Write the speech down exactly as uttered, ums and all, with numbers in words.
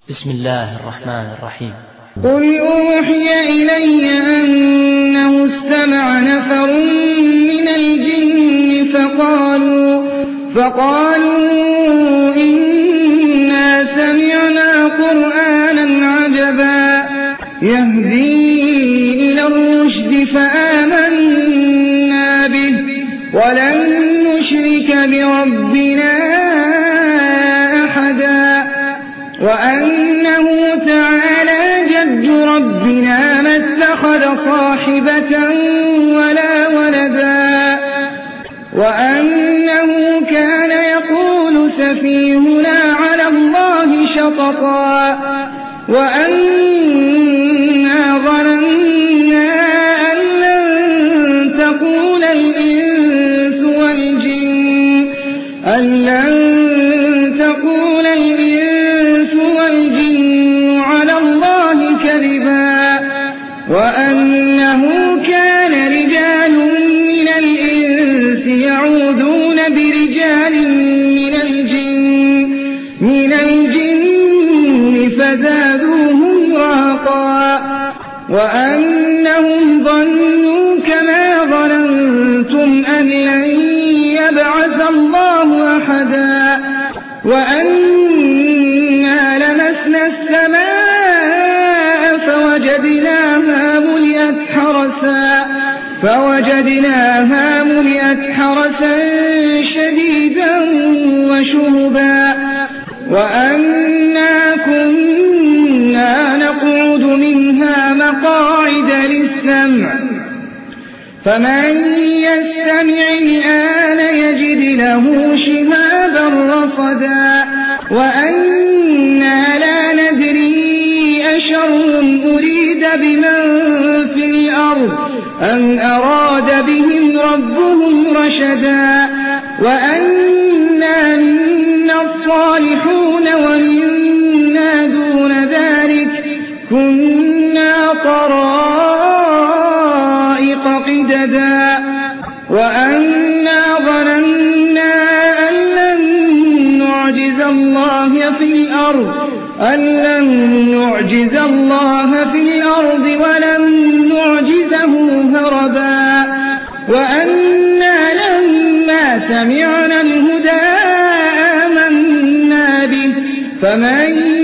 بسم الله الرحمن الرحيم. قل أوحي إلي أنه استمع نفر من الجن فقالوا, فقالوا إنا سمعنا قرآنا عجبا يهدي إلى الرشد فآمنا به ولن نشرك بربنا أحدا وأنه تعالى جد ربنا ما اتخذ صاحبة ولا ولدا وأنه كان يقول سفيهنا على الله شططا وأنا ظننا أن لن تقول الإنس والجن أن لن تقول الإنس والجن على الله كذبا وأنه كان رجال من الإنس يعوذون برجال من الجن من الجن فزادوهم رهقا وأنهم ظنوا كما ظننتم أن لن يبعث الله أحدا وأنا لمسنا السماء فوجدناها ملئت حرسا فوجدناها ملئت حرسا شديدا وشهبا وأنا كنا نقعد منها مقاعد للسمع فمن يستمع الآن يجد له شهابا رصدا وأنا لا ندري أشر أريد بمن في الأرض أم أراد بهم ربهم رشدا وأنا منا الصالحون ومنا دون ذلك كنا طرائق قددا وأنا ظننا أن لن نعجز الله في الأرض أن لن نعجز الله في الأرض ولن نعجزه هربا وأنا لما سمعنا الهدى آمنا به فمن